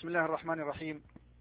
بسم الله الرحمن الرحيم.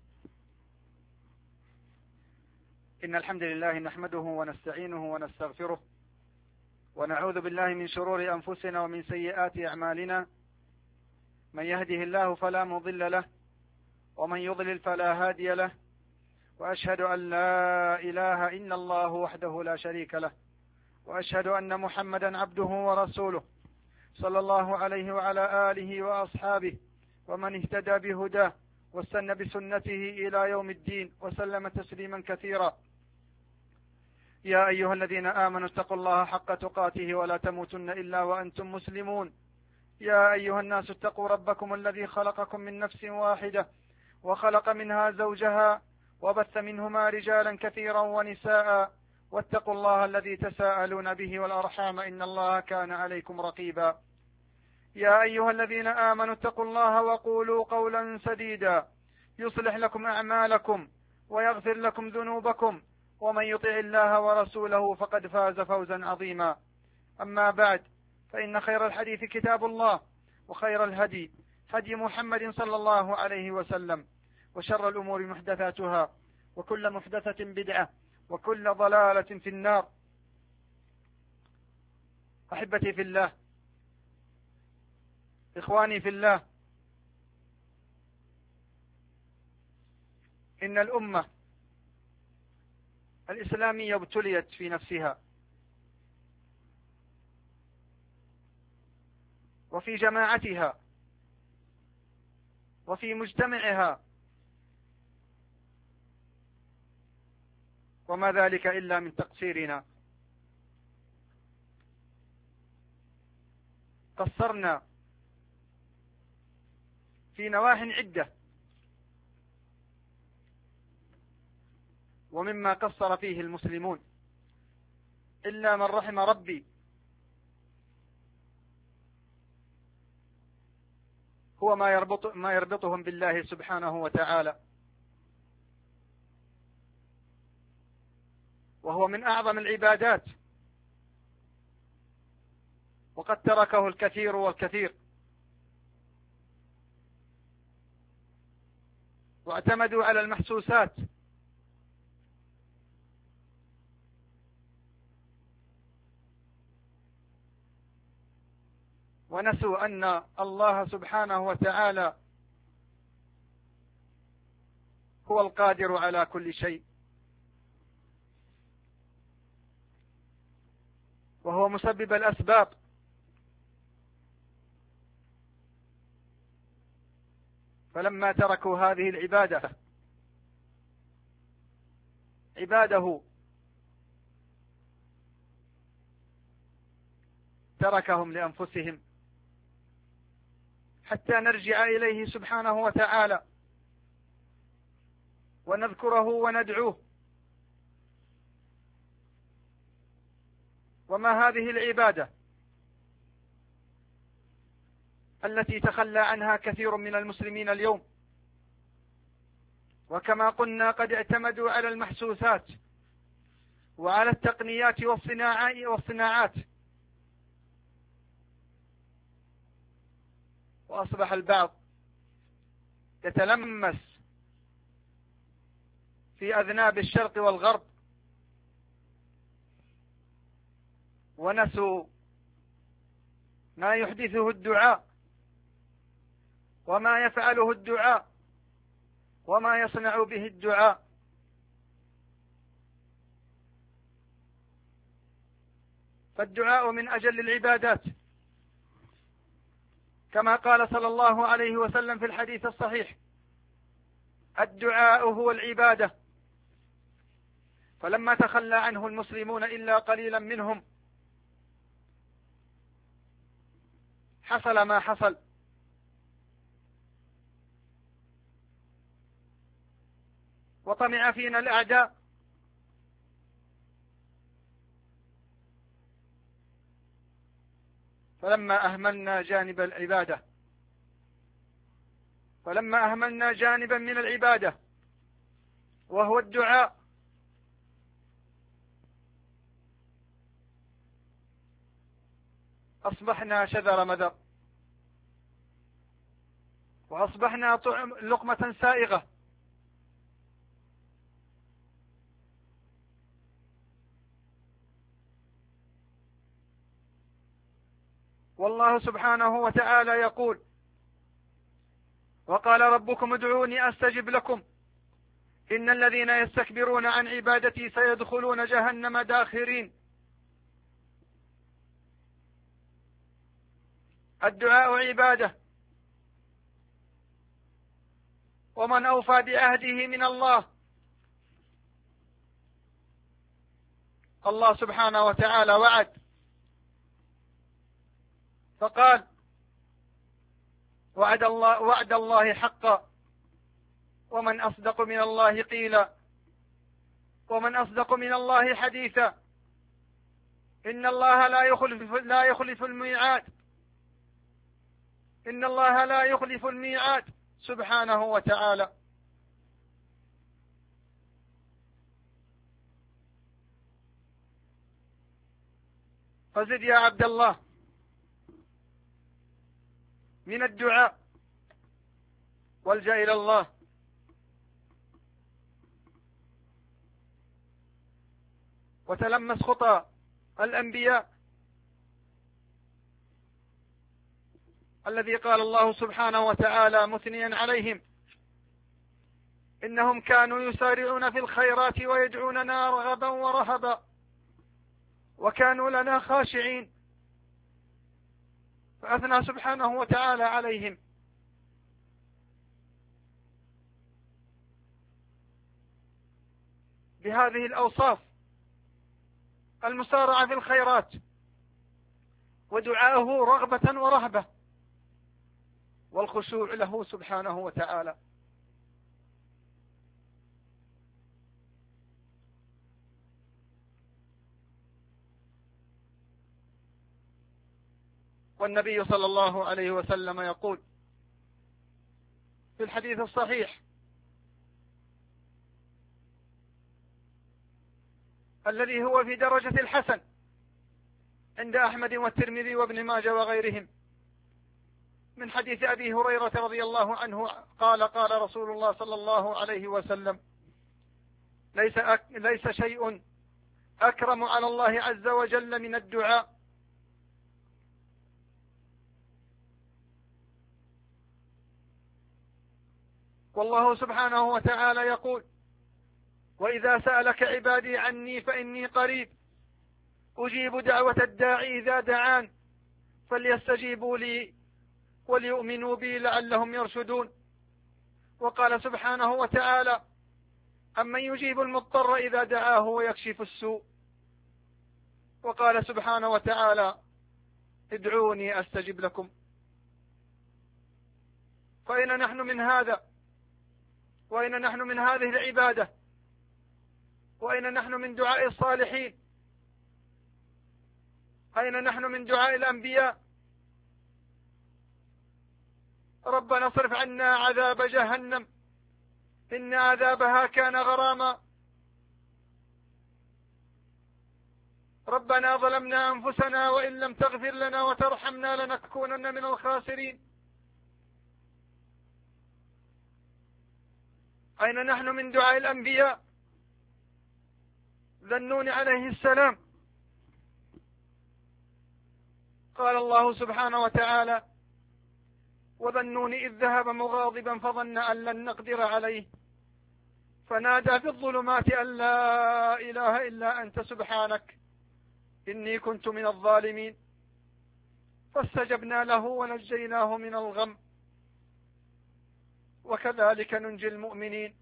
إن الحمد لله نحمده ونستعينه ونستغفره ونعوذ بالله من شرور أنفسنا ومن سيئات أعمالنا. من يهده الله فلا مضل له ومن يضلل فلا هادي له، وأشهد أن لا إله إلا الله وحده لا شريك له، وأشهد أن محمدا عبده ورسوله صلى الله عليه وعلى آله وأصحابه ومن اهتدى بهداه واستنى بسنته إلى يوم الدين وسلم تسليما كثيرا. يا أيها الذين آمنوا اتقوا الله حق تقاته ولا تموتن إلا وأنتم مسلمون. يا أيها الناس اتقوا ربكم الذي خلقكم من نفس واحدة وخلق منها زوجها وبث منهما رجالا كثيرا ونساء، واتقوا الله الذي تساءلون به والأرحام إن الله كان عليكم رقيبا. يا أيها الذين آمنوا اتقوا الله وقولوا قولا سديدا يصلح لكم أعمالكم ويغفر لكم ذنوبكم، ومن يطع الله ورسوله فقد فاز فوزا عظيما. أما بعد، فإن خير الحديث كتاب الله، وخير الهدي هدي محمد صلى الله عليه وسلم، وشر الأمور محدثاتها، وكل محدثة بدعة، وكل ضلالة في النار. أحبتي في الله، إخواني في الله، إن الأمة الإسلامية ابتليت في نفسها وفي جماعتها وفي مجتمعها، وما ذلك إلا من تقصيرنا. قصرنا في نواح عدة، ومما قصر فيه المسلمون إلا من رحم ربي هو ما يربطهم بالله سبحانه وتعالى، وهو من أعظم العبادات، وقد تركه الكثير والكثير، واعتمدوا على المحسوسات ونسوا أن الله سبحانه وتعالى هو القادر على كل شيء، وهو مسبب الأسباب، فلما تركوا هذه العبادة عباده تركهم لأنفسهم حتى نرجع إليه سبحانه وتعالى ونذكره وندعوه. وما هذه العبادة التي تخلى عنها كثير من المسلمين اليوم؟ وكما قلنا قد اعتمدوا على المحسوسات وعلى التقنيات والصناعات، وأصبح البعض يتلمس في أذناب الشرق والغرب، ونسوا ما يحدثه الدعاء وما يفعله الدعاء وما يصنع به الدعاء. فالدعاء من أجل العبادات، كما قال صلى الله عليه وسلم في الحديث الصحيح: الدعاء هو العبادة. فلما تخلى عنه المسلمون إلا قليلا منهم حصل ما حصل، وطمع فينا الأعداء، فلما أهملنا جانب العبادة، فلما أهملنا جانبا من العبادة وهو الدعاء، أصبحنا شذر مذر، وأصبحنا لقمة سائغة. والله سبحانه وتعالى يقول: وقال ربكم ادعوني أستجب لكم إن الذين يستكبرون عن عبادتي سيدخلون جهنم داخرين. الدعاء عبادة، ومن أوفى بعهده من الله. الله سبحانه وتعالى وعد فقال: وعد الله حقا ومن أصدق من الله قيلا ومن أصدق من الله حديثا إن الله لا يخلف الميعاد. إن الله لا يخلف الميعاد سبحانه وتعالى. فزد يا عبد الله من الدعاء والجأ إلى الله. وتلمس خطى الأنبياء الذي قال الله سبحانه وتعالى مثنيا عليهم: إنهم كانوا يسارعون في الخيرات ويدعوننا رغبا ورهبا وكانوا لنا خاشعين. فأثنى سبحانه وتعالى عليهم بهذه الأوصاف: المسارعة في الخيرات، ودعاءه رغبة ورهبة، والخشوع له سبحانه وتعالى. والنبي صلى الله عليه وسلم يقول في الحديث الصحيح الذي هو في درجة الحسن عند أحمد والترمذي وابن ماجه وغيرهم، من حديث أبي هريرة رضي الله عنه قال: قال رسول الله صلى الله عليه وسلم: ليس شيء أكرم على الله عز وجل من الدعاء. والله سبحانه وتعالى يقول: وإذا سألك عبادي عني فإني قريب أجيب دعوة الداعي إذا دعان فليستجيبوا لي وليؤمنوا بي لعلهم يرشدون. وقال سبحانه وتعالى: أمن يجيب المضطر إذا دعاه ويكشف السوء. وقال سبحانه وتعالى: ادعوني أستجب لكم. فأين نحن من هذا؟ وأين نحن من هذه العبادة؟ وأين نحن من دعاء الصالحين؟ أين نحن من دعاء الأنبياء؟ ربنا اصرف عنا عذاب جهنم إن عذابها كان غراما. ربنا ظلمنا أنفسنا وإن لم تغفر لنا وترحمنا لنكونن من الخاسرين. أين نحن من دعاء الأنبياء؟ ذا النون عليه السلام قال الله سبحانه وتعالى: وذا النون إذ ذهب مغاضبا فظن أن لن نقدر عليه فنادى في الظلمات أن لا إله إلا أنت سبحانك إني كنت من الظالمين. فاستجبنا له ونجيناه من الغم وكذلك ننجي المؤمنين.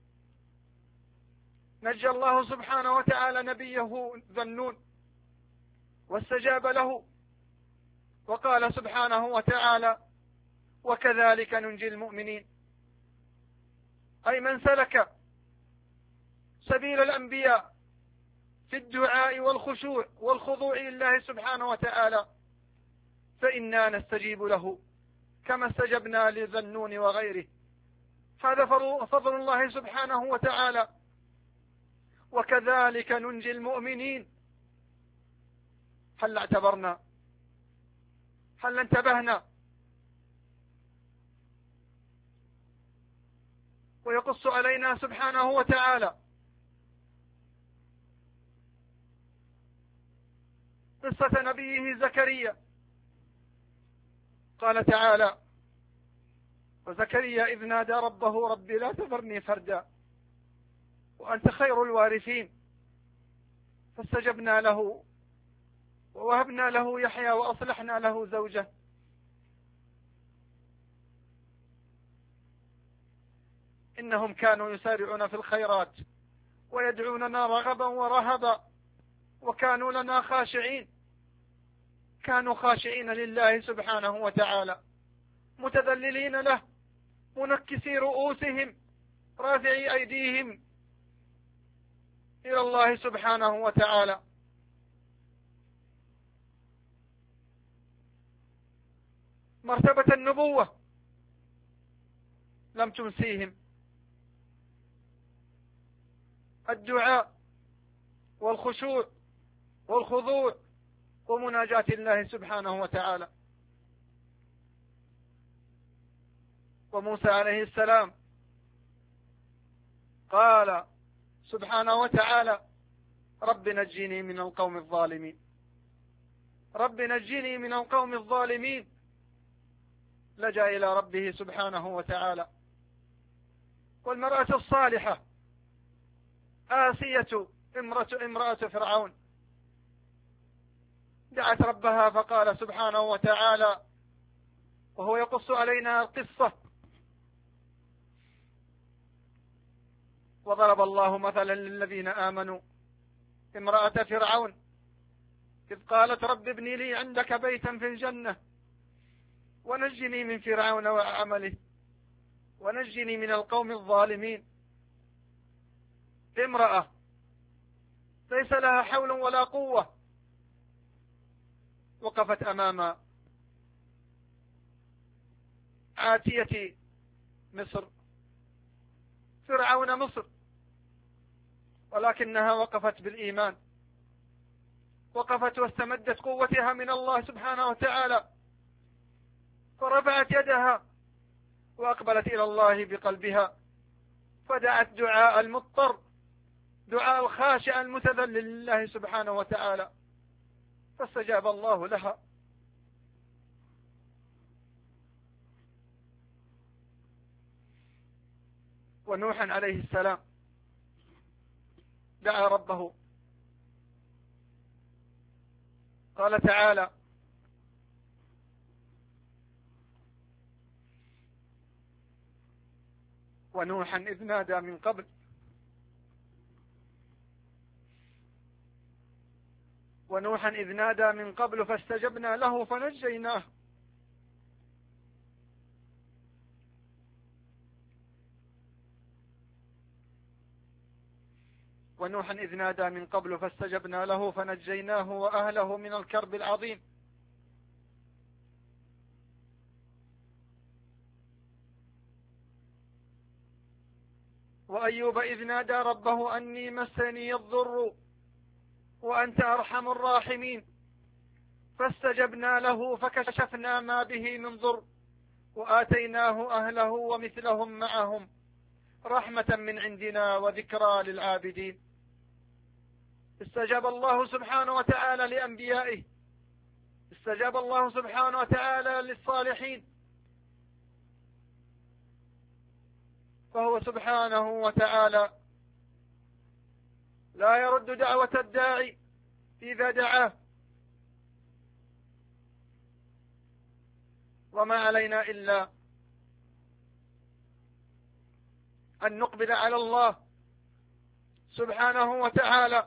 نجى الله سبحانه وتعالى نبيه ذا النون واستجاب له، وقال سبحانه وتعالى: وكذلك ننجي المؤمنين. أي من سلك سبيل الأنبياء في الدعاء والخشوع والخضوع لله سبحانه وتعالى فإنا نستجيب له كما استجبنا لذا النون وغيره. هذا فضل الله سبحانه وتعالى. وكذلك ننجي المؤمنين. هل اعتبرنا؟ هل انتبهنا ويقص علينا سبحانه وتعالى قصة نبيه زكريا. قال تعالى: وزكريا إذ نادى ربه ربي لا تذرني فردا وأنت خير الوارثين فاستجبنا له ووهبنا له يحيى وأصلحنا له زوجه إنهم كانوا يسارعون في الخيرات ويدعوننا رغبا ورهبا وكانوا لنا خاشعين. كانوا خاشعين لله سبحانه وتعالى، متذللين له، منكسي رؤوسهم، رافعي أيديهم إلى الله سبحانه وتعالى. مرتبة النبوة لم تنسيهم. الدعاء والخشوع والخضوع ومناجاة الله سبحانه وتعالى. وموسى عليه السلام قال سبحانه وتعالى: رب نجني من القوم الظالمين، رب نجني من القوم الظالمين. لجأ إلى ربه سبحانه وتعالى. والمرأة الصالحة آسية امرأة فرعون دعت ربها فقال سبحانه وتعالى وهو يقص علينا القصة: وضرب الله مثلا للذين آمنوا امرأة فرعون إذ قالت رب ابن لي عندك بيتا في الجنة ونجني من فرعون وعمله ونجني من القوم الظالمين. امرأة ليس لها حول ولا قوة وقفت أمام عاتية مصر، فرعون مصر، ولكنها وقفت بالإيمان، وقفت واستمدت قوتها من الله سبحانه وتعالى، فرفعت يدها وأقبلت إلى الله بقلبها، فدعت دعاء المضطر، دعاء الخاشع المتذلل لله سبحانه وتعالى، فاستجاب الله لها. ونوحا عليه السلام دعا ربه، قال تعالى: ونوحا إذ نادى من قبل فاستجبنا له فنجيناه. ونوحا إذ نادى من قبل فاستجبنا له فنجيناه وأهله من الكرب العظيم. وأيوب إذ نادى ربه أني مسني الضر وأنت أرحم الراحمين فاستجبنا له فكشفنا ما به من ضر وآتيناه أهله ومثلهم معهم رحمة من عندنا وذكرى للعابدين. استجاب الله سبحانه وتعالى لأنبيائه، استجاب الله سبحانه وتعالى للصالحين، فهو سبحانه وتعالى لا يرد دعوة الداعي إذا دعاه. وما علينا إلا أن نقبل على الله سبحانه وتعالى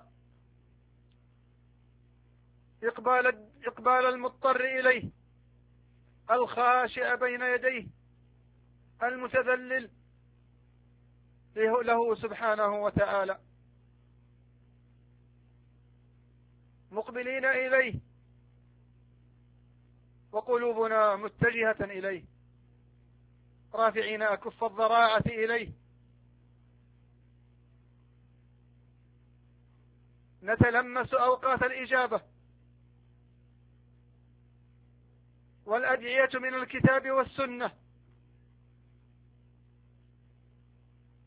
إقبال المضطر إليه، الخاشع بين يديه، المتذلل له سبحانه وتعالى، مقبلين إليه وقلوبنا متجهة إليه، رافعين أكف الضراعة إليه، نتلمس أوقات الإجابة والأدعية من الكتاب والسنة،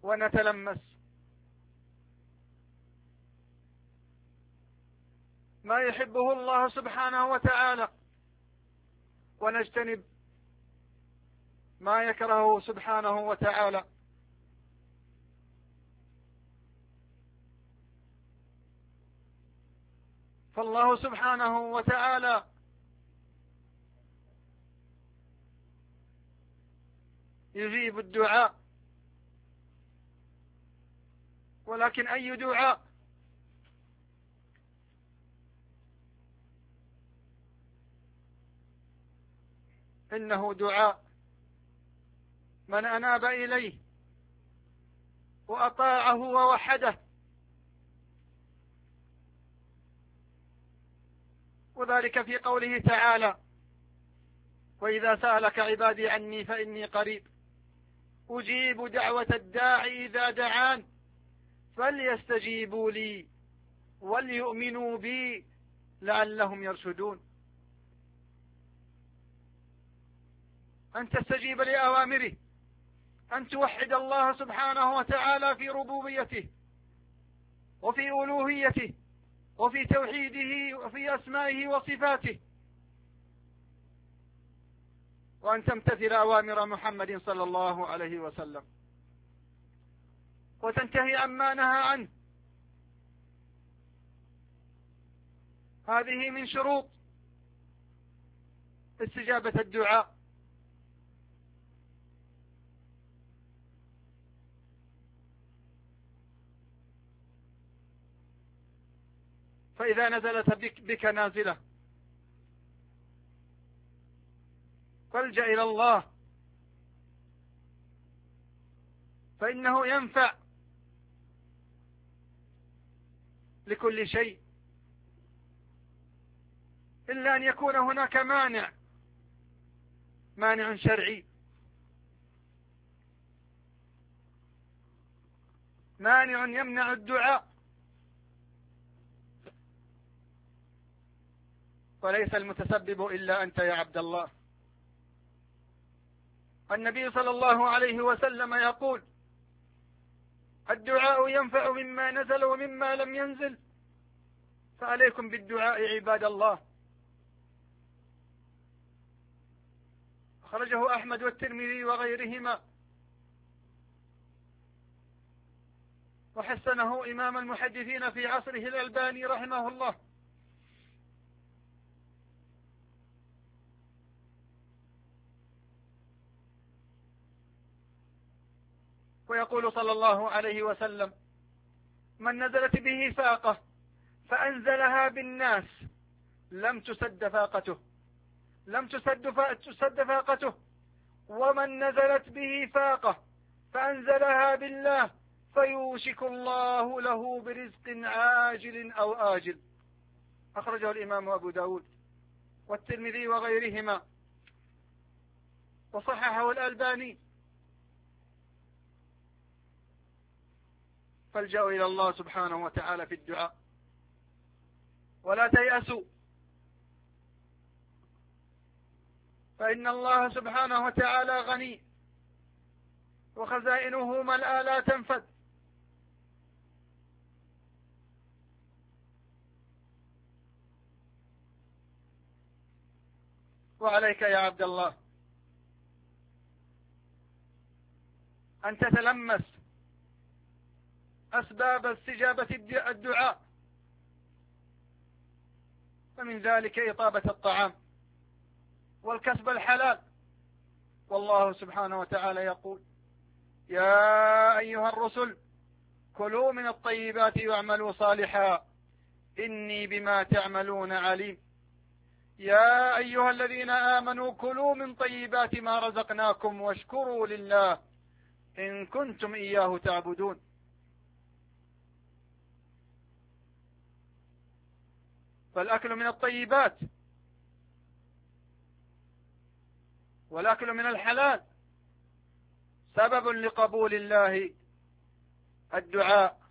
ونتلمس ما يحبه الله سبحانه وتعالى، ونجتنب ما يكرهه سبحانه وتعالى. فالله سبحانه وتعالى يجيب الدعاء، ولكن أي دعاء؟ إنه دعاء من أناب إليه وأطاعه ووحده. وذلك في قوله تعالى: وإذا سألك عبادي عني فإني قريب أجيب دعوة الداعي إذا دعان فليستجيبوا لي وليؤمنوا بي لعلهم يرشدون. أن تستجيب لأوامره، أن توحد الله سبحانه وتعالى في ربوبيته وفي ألوهيته وفي توحيده وفي أسمائه وصفاته، وأن تمتثل أوامر محمد صلى الله عليه وسلم وتنتهي عما نهى عنه. هذه من شروط استجابة الدعاء. فإذا نزلت بك نازلة فالجأ إلى الله، فإنه ينفع لكل شيء، إلا أن يكون هناك مانع شرعي، مانع يمنع الدعاء. وليس المتسبب إلا أنت يا عبد الله. النبي صلى الله عليه وسلم يقول: الدعاء ينفع مما نزل ومما لم ينزل، فعليكم بالدعاء عباد الله. خرجه أحمد والترمذي وغيرهما، وحسنه إمام المحدثين في عصره الألباني رحمه الله. ويقول صلى الله عليه وسلم: من نزلت به فاقة فأنزلها بالناس لم تسد فاقته، ومن نزلت به فاقة فأنزلها بالله فيوشك الله له برزق عاجل أو آجل. أخرجه الإمام أبو داود والترمذي وغيرهما، وصححه الألباني. فالجأوا إلى الله سبحانه وتعالى في الدعاء، ولا تيأسوا، فإن الله سبحانه وتعالى غني وخزائنه ملأى لا تنفد. وعليك يا عبد الله أن تتلمس أسباب استجابة الدعاء، ومن ذلك إطابة الطعام والكسب الحلال. والله سبحانه وتعالى يقول: يا أيها الرسل كلوا من الطيبات واعملوا صالحا إني بما تعملون عليم. يا أيها الذين آمنوا كلوا من طيبات ما رزقناكم واشكروا لله إن كنتم إياه تعبدون. فالأكل من الطيبات والأكل من الحلال سبب لقبول الله الدعاء.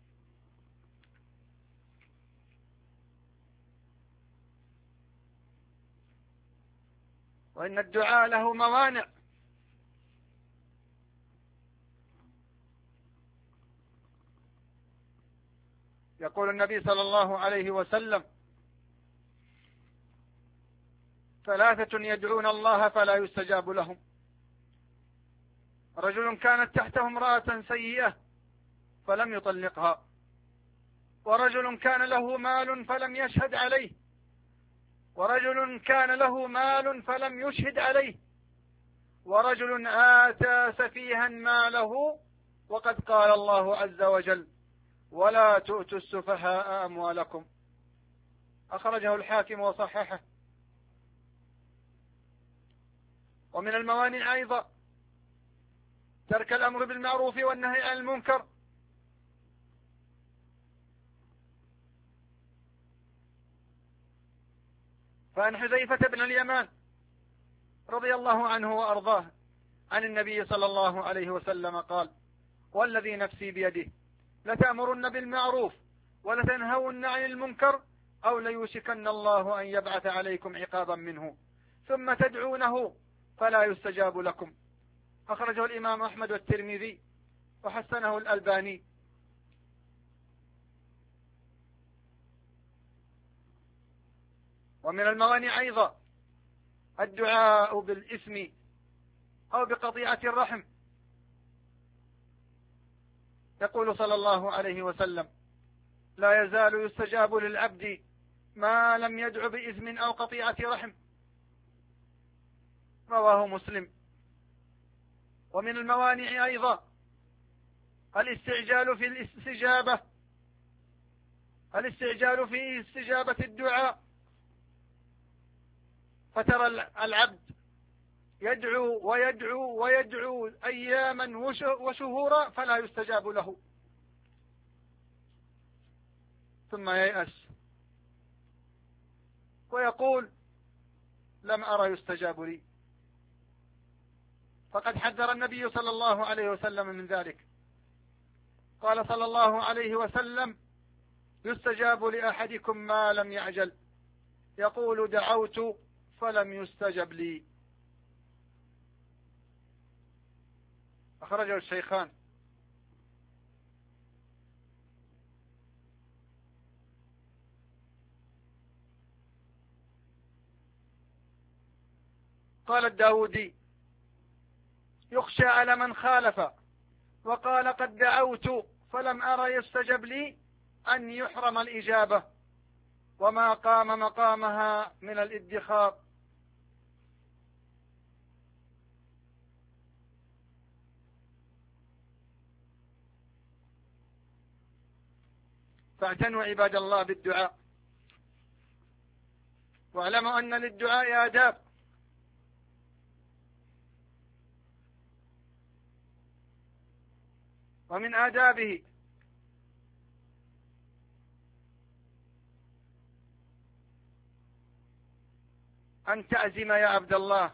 وإن الدعاء له موانع، يقول النبي صلى الله عليه وسلم: 3 يدعون الله فلا يستجاب لهم: رجل كانت تحته امرأة سيئة فلم يطلقها، ورجل كان له مال فلم يشهد عليه، ورجل كان له مال فلم يشهد عليه، ورجل آتى سفيها ماله، وقد قال الله عز وجل: ولا تؤتوا السفهاء أموالكم. أخرجه الحاكم وصححه. ومن الموانع أيضا ترك الأمر بالمعروف والنهي عن المنكر. فعن حذيفة بن اليمان رضي الله عنه وأرضاه عن النبي صلى الله عليه وسلم قال: والذي نفسي بيده لتأمرن بالمعروف ولتنهون عن المنكر أو ليوشكن الله أن يبعث عليكم عقابا منه ثم تدعونه فلا يستجاب لكم. أخرجه الإمام أحمد والترمذي وحسنه الألباني. ومن الموانع أيضا الدعاء بالإثم أو بقطيعة الرحم. يقول صلى الله عليه وسلم: لا يزال يستجاب للعبد ما لم يدع بإثم أو قطيعة رحم. رواه مسلم. ومن الموانع أيضا الاستعجال في استجابة الدعاء. فترى العبد يدعو ويدعو ويدعو أياما وشهورا فلا يستجاب له، ثم ييأس ويقول: لم أرى يستجاب لي. فقد حذر النبي صلى الله عليه وسلم من ذلك. قال صلى الله عليه وسلم: يستجاب لأحدكم ما لم يعجل، يقول: دعوت فلم يستجب لي. أخرجه الشيخان. قال الداودي: يخشى على من خالف وقال: قد دعوت فلم أرى يستجب لي أن يحرم الإجابة وما قام مقامها من الادخار. فاعتنوا عباد الله بالدعاء، واعلموا أن للدعاء آداب. ومن آدابه أن تعزم يا عبد الله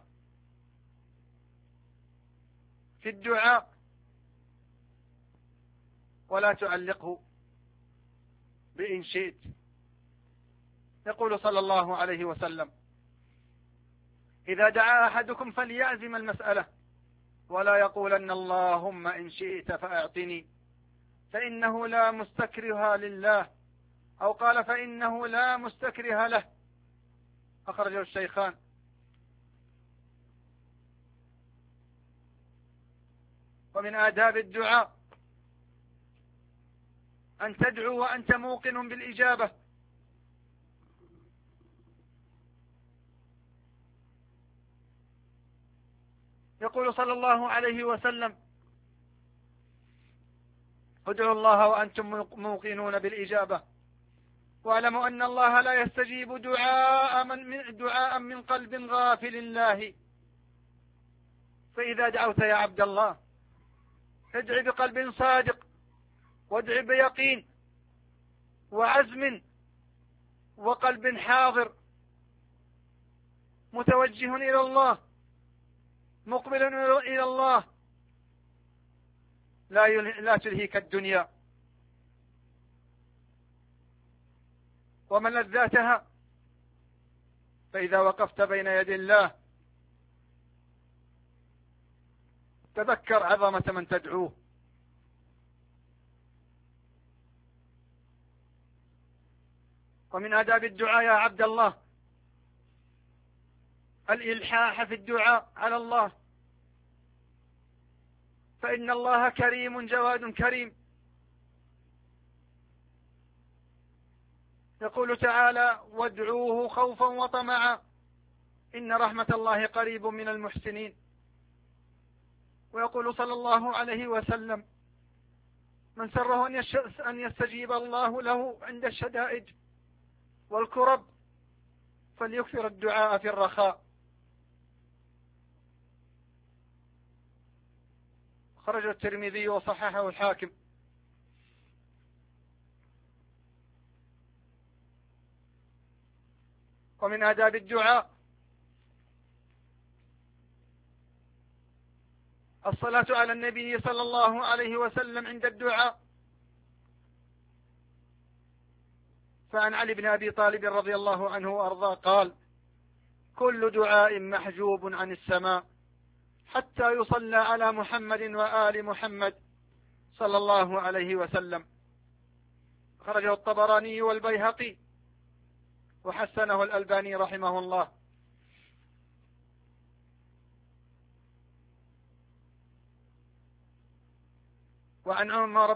في الدعاء ولا تعلقه بإن شئت. يقول صلى الله عليه وسلم: إذا دعا أحدكم فليعزم المسألة ولا يقولن اللهم إن شئت فأعطني، فإنه لا مستكره لله، أو قال: فإنه لا مستكره له. أخرجه الشيخان. ومن آداب الدعاء أن تدعو وأنت موقن بالإجابة. يقول صلى الله عليه وسلم: ادعوا الله وأنتم موقنون بالإجابة، واعلموا أن الله لا يستجيب دعاء من قلب غافل الله. فإذا دعوت يا عبد الله ادع بقلب صادق، وادع بيقين وعزم وقلب حاضر متوجه إلى الله مقبل إلى الله، لا تلهيك الدنيا ومن لذاتها. فإذا وقفت بين يدي الله تذكر عظمة من تدعوه، ومن آداب الدعاء يا عبد الله الإلحاح في الدعاء على الله، فإن الله كريم جواد كريم. يقول تعالى: وادعوه خوفا وطمعا إن رحمة الله قريب من المحسنين. ويقول صلى الله عليه وسلم: من سره أن يستجيب الله له عند الشدائد والكرب فليكثر الدعاء في الرخاء. خرج الترمذي وصححه الحاكم. ومن آداب الدعاء الصلاة على النبي صلى الله عليه وسلم عند الدعاء. فعن علي بن أبي طالب رضي الله عنه وأرضاه قال: كل دعاء محجوب عن السماء حتى يصلى على محمد وآل محمد صلى الله عليه وسلم. خرجه الطبراني والبيهقي وحسنه الألباني رحمه الله. وعن عمر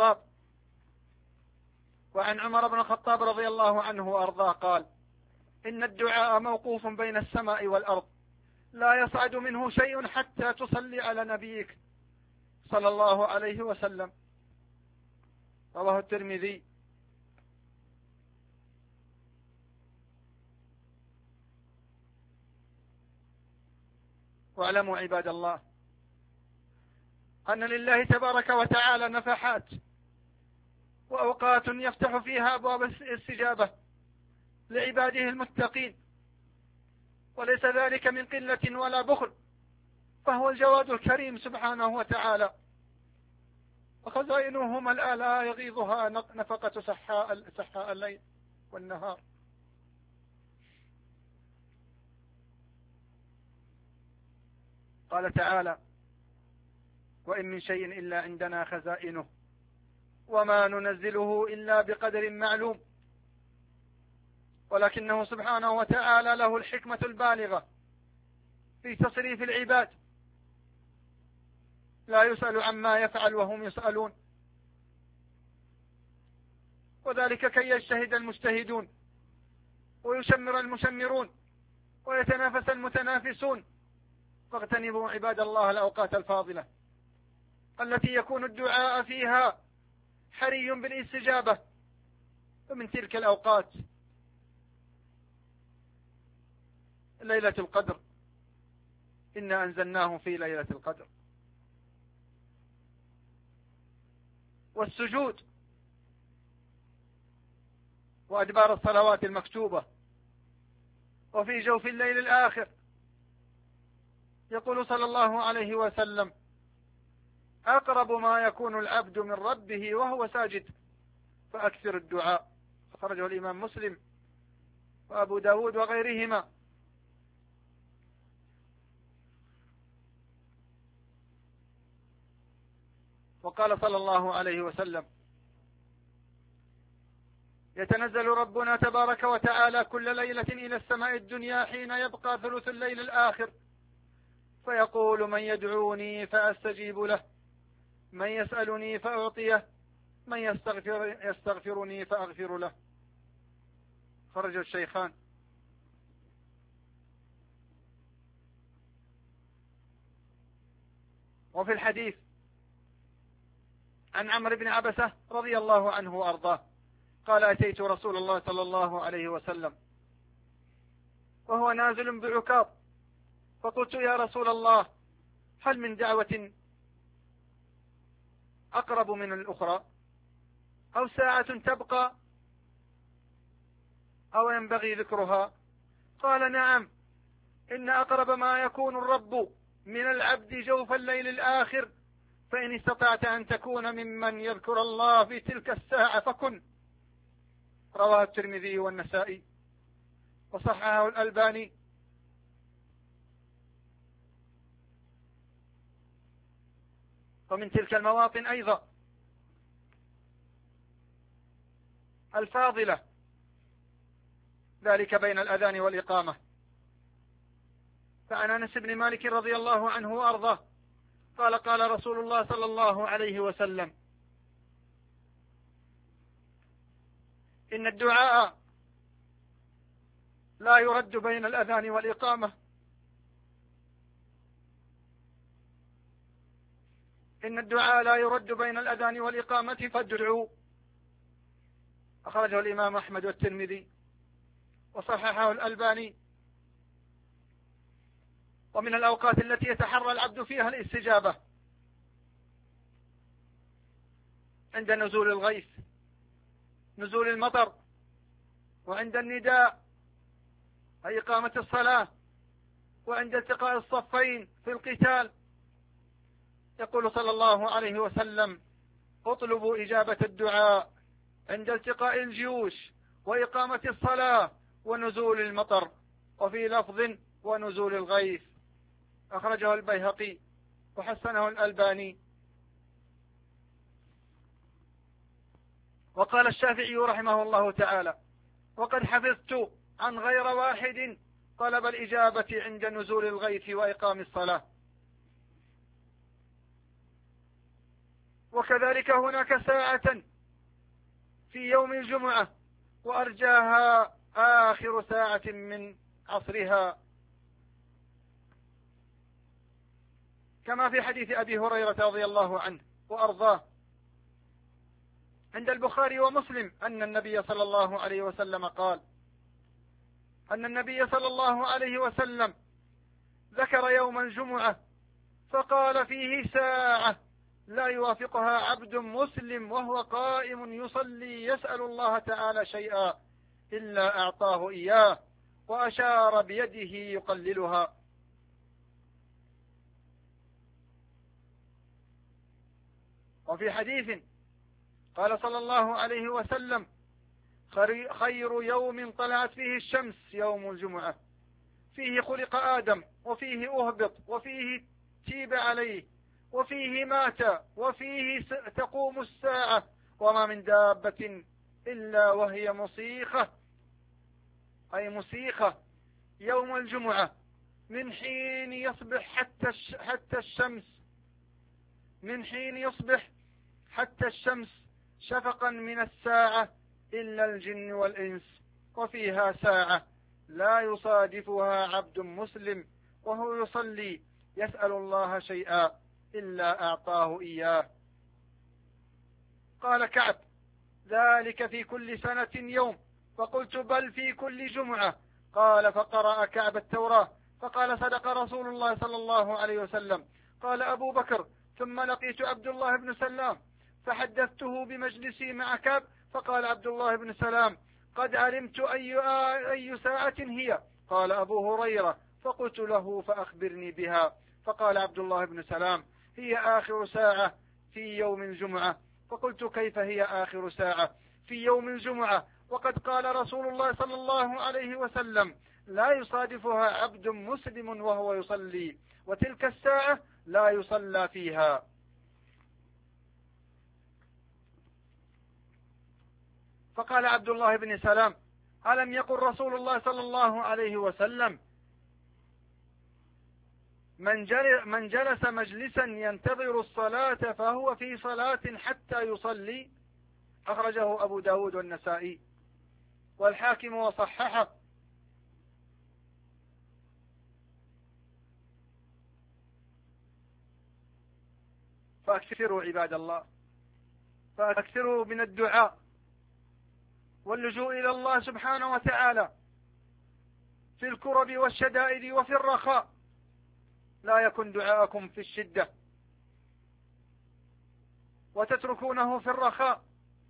بن الخطاب رضي الله عنه وأرضاه قال: إن الدعاء موقوف بين السماء والأرض لا يصعد منه شيء حتى تصلي على نبيك صلى الله عليه وسلم. رواه الترمذي. واعلموا عباد الله أن لله تبارك وتعالى نفحات وأوقات يفتح فيها أبواب الاستجابة لعباده المتقين، وليس ذلك من قلة ولا بخل، فهو الجواد الكريم سبحانه وتعالى، وخزائنه ملأى لا يغيضها نفقة سحاء الليل والنهار. قال تعالى: وإن من شيء إلا عندنا خزائنه وما ننزله إلا بقدر معلوم. ولكنه سبحانه وتعالى له الحكمة البالغة في تصريف العباد، لا يسأل عما يفعل وهم يسألون، وذلك كي يجتهد المجتهدون ويشمر المشمرون ويتنافس المتنافسون. فاغتنموا عباد الله الأوقات الفاضلة التي يكون الدعاء فيها حري بالاستجابة. ومن تلك الأوقات ليلة القدر، إنا أنزلناه في ليلة القدر. والسجود وأدبار الصلوات المكتوبة وفي جوف الليل الآخر. يقول صلى الله عليه وسلم: أقرب ما يكون العبد من ربه وهو ساجد فأكثر الدعاء. أخرجه الإمام مسلم وأبو داود وغيرهما. وقال صلى الله عليه وسلم: يتنزل ربنا تبارك وتعالى كل ليلة إلى السماء الدنيا حين يبقى ثلث الليل الآخر فيقول: من يدعوني فأستجيب له، من يسألني فأعطيه، من يستغفرني فأغفر له. خرج الشيخان. وفي الحديث عن عمرو بن عبسة رضي الله عنه وأرضاه قال: أتيت رسول الله صلى الله عليه وسلم وهو نازل بعكاظ، فقلت: يا رسول الله، هل من دعوة أقرب من الأخرى، أو ساعة تبقى أو ينبغي ذكرها؟ قال: نعم، إن أقرب ما يكون الرب من العبد جوف الليل الآخر، فإن استطعت أن تكون ممن يذكر الله في تلك الساعة فكن. رواه الترمذي والنسائي وصححه الألباني. ومن تلك المواطن أيضا الفاضلة ذلك بين الأذان والإقامة. فعن أنس بن مالك رضي الله عنه وأرضاه قال قال رسول الله صلى الله عليه وسلم: إن الدعاء لا يرد بين الأذان والإقامة، إن الدعاء لا يرد بين الأذان والإقامة فادعوا. أخرجه الإمام أحمد والترمذي وصححه الألباني. ومن الأوقات التي يتحرى العبد فيها الاستجابة عند نزول الغيث، نزول المطر، وعند النداء أي إقامة الصلاة، وعند التقاء الصفين في القتال. يقول صلى الله عليه وسلم: اطلبوا إجابة الدعاء عند التقاء الجيوش وإقامة الصلاة ونزول المطر، وفي لفظ ونزول الغيث. أخرجه البيهقي وحسنه الألباني. وقال الشافعي رحمه الله تعالى: وقد حفظت عن غير واحد طلب الإجابة عند نزول الغيث وإقام الصلاة. وكذلك هناك ساعة في يوم الجمعة وأرجاها آخر ساعة من عصرها، كما في حديث أبي هريرة رضي الله عنه وأرضاه عند البخاري ومسلم أن النبي صلى الله عليه وسلم قال: أن النبي صلى الله عليه وسلم ذكر يوم الجمعة فقال: فيه ساعة لا يوافقها عبد مسلم وهو قائم يصلي يسأل الله تعالى شيئا إلا أعطاه إياه، وأشار بيده يقللها. وفي حديث قال صلى الله عليه وسلم: خير يوم طلعت فيه الشمس يوم الجمعة، فيه خلق آدم، وفيه أهبط، وفيه تيب عليه، وفيه مات، وفيه تقوم الساعة، وما من دابة إلا وهي مصيخة، أي مصيخة يوم الجمعة من حين يصبح حتى الشمس، من حين يصبح حتى الشمس شفقا من الساعة إلا الجن والإنس، وفيها ساعة لا يصادفها عبد مسلم وهو يصلي يسأل الله شيئا إلا أعطاه إياه. قال كعب: ذلك في كل سنة يوم. فقلت: بل في كل جمعة. قال: فقرأ كعب التوراة فقال: صدق رسول الله صلى الله عليه وسلم. قال أبو بكر: ثم لقيت عبد الله بن سلام فحدثته بمجلسي مع كعب، فقال عبد الله بن سلام: قد علمت أي ساعة هي. قال أبو هريرة: فقلت له: فأخبرني بها. فقال عبد الله بن سلام: هي آخر ساعة في يوم الجمعة. فقلت: كيف هي آخر ساعة في يوم الجمعة وقد قال رسول الله صلى الله عليه وسلم: لا يصادفها عبد مسلم وهو يصلي، وتلك الساعة لا يصلى فيها. فقال عبد الله بن سلام: ألم يقل رسول الله صلى الله عليه وسلم: من جلس مجلسا ينتظر الصلاة فهو في صلاة حتى يصلي؟ أخرجه أبو داود والنسائي والحاكم وصححه. فأكثروا عباد الله، فأكثروا من الدعاء واللجوء إلى الله سبحانه وتعالى في الكرب والشدائد وفي الرخاء. لا يكن دعاءكم في الشدة وتتركونه في الرخاء.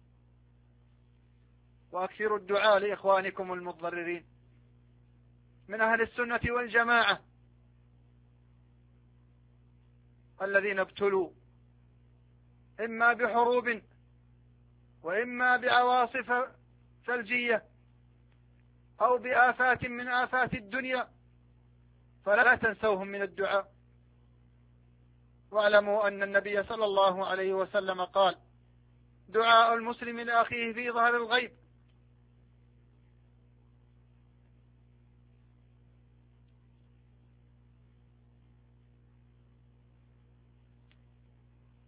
وأكثروا الدعاء لإخوانكم المضطرين من أهل السنة والجماعة الذين ابتلوا إما بحروب وإما بعواصف ثلجية أو بآفات من آفات الدنيا، فلا تنسوهم من الدعاء. واعلموا أن النبي صلى الله عليه وسلم قال: دعاء المسلم لأخيه في ظهر الغيب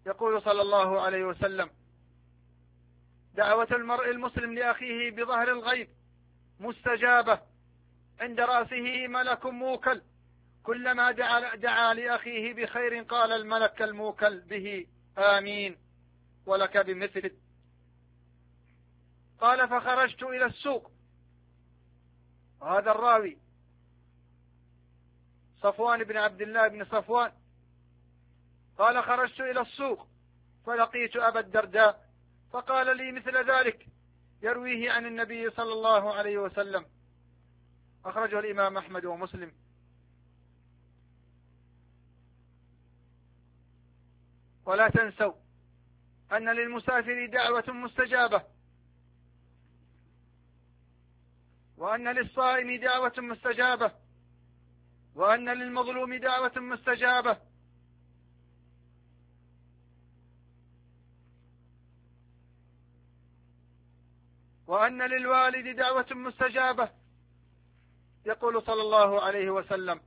يقول صلى الله عليه وسلم: دعوة المرء المسلم لأخيه بظهر الغيب مستجابة، عند رأسه ملك موكل، كلما دعا لأخيه بخير قال الملك الموكل به: آمين ولك بمثله. قال: فخرجت إلى السوق. وهذا الراوي صفوان بن عبد الله بن صفوان قال: خرجت إلى السوق فلقيت أبا الدرداء فقال لي مثل ذلك، يرويه عن النبي صلى الله عليه وسلم. أخرجه الإمام أحمد ومسلم. ولا تنسوا أن للمسافر دعوة مستجابة، وأن للصائم دعوة مستجابة، وأن للمظلوم دعوة مستجابة، وأن للوالد دعوة مستجابة. يقول صلى الله عليه وسلم: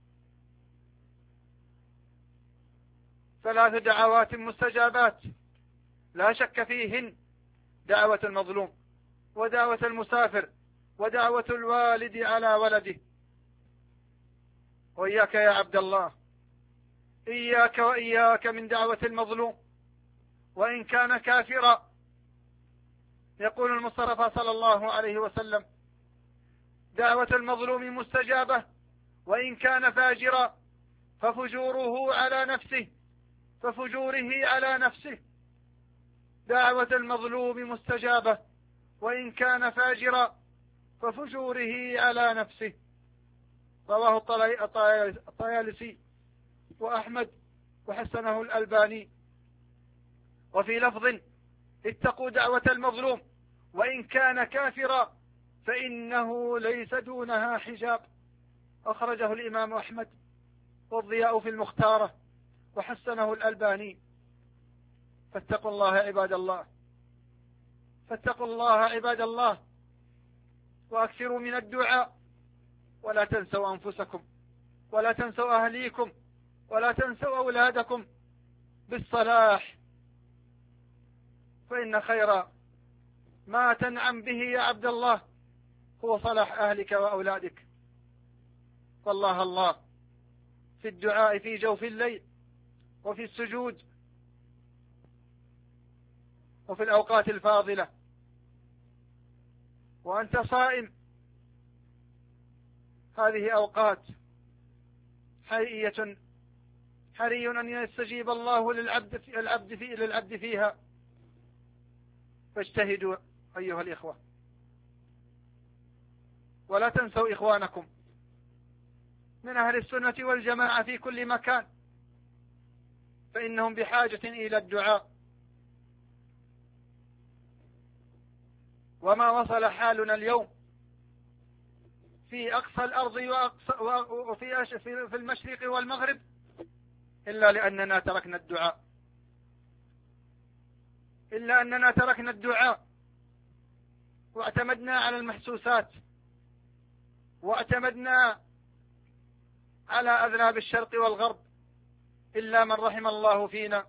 3 دعوات مستجابات لا شك فيهن: دعوة المظلوم، ودعوة المسافر، ودعوة الوالد على ولده. وإياك يا عبد الله، إياك وإياك من دعوة المظلوم وإن كان كافرا. يقول المصطفى صلى الله عليه وسلم: دعوة المظلوم مستجابة وإن كان فاجرا، ففجوره على نفسه، ففجوره على نفسه. دعوة المظلوم مستجابة وإن كان فاجرا، ففجوره على نفسه. رواه الطيالسي وأحمد وحسنه الألباني. وفي لفظ: اتقوا دعوة المظلوم وإن كان كافرا فإنه ليس دونها حجاب. أخرجه الإمام أحمد والضياء في المختارة وحسنه الألباني. فاتقوا الله عباد الله، فاتقوا الله عباد الله، وأكثروا من الدعاء، ولا تنسوا أنفسكم، ولا تنسوا أهليكم، ولا تنسوا أولادكم بالصلاح، فإن خير ما تنعم به يا عبد الله هو صلاح أهلك وأولادك. والله الله في الدعاء في جوف الليل، وفي السجود، وفي الأوقات الفاضلة. وأنت صائم، هذه أوقات حري أن يستجيب الله للعبد فيها، فاجتهدوا أيها الإخوة، ولا تنسوا إخوانكم من أهل السنة والجماعة في كل مكان، فإنهم بحاجة إلى الدعاء. وما وصل حالنا اليوم في أقصى الأرض وفي المشرق والمغرب إلا لأننا تركنا الدعاء، إلا أننا تركنا الدعاء واعتمدنا على المحسوسات، واعتمدنا على أذناب الشرق والغرب، إلا من رحم الله فينا.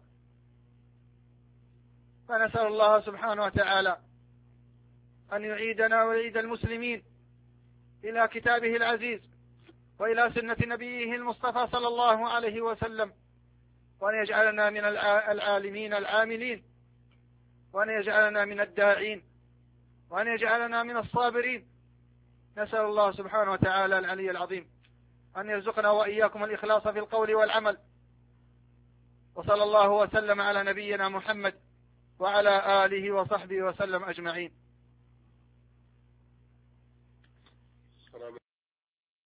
فنسأل الله سبحانه وتعالى أن يعيدنا ويعيد المسلمين إلى كتابه العزيز وإلى سنة نبيه المصطفى صلى الله عليه وسلم، وأن يجعلنا من العالمين العاملين، وأن يجعلنا من الداعين، وأن يجعلنا من الصابرين. نسأل الله سبحانه وتعالى العلي العظيم أن يرزقنا وإياكم الإخلاص في القول والعمل. وصلى الله وسلم على نبينا محمد وعلى آله وصحبه وسلم أجمعين.